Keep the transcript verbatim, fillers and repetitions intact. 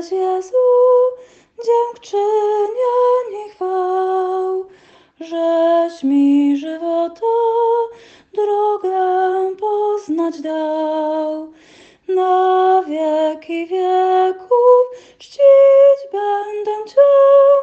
Tyleż Jezu, dziękczynienie chwał, żeś mi żywota drogę poznać dał. Na wieki wieków czcić będę Cię,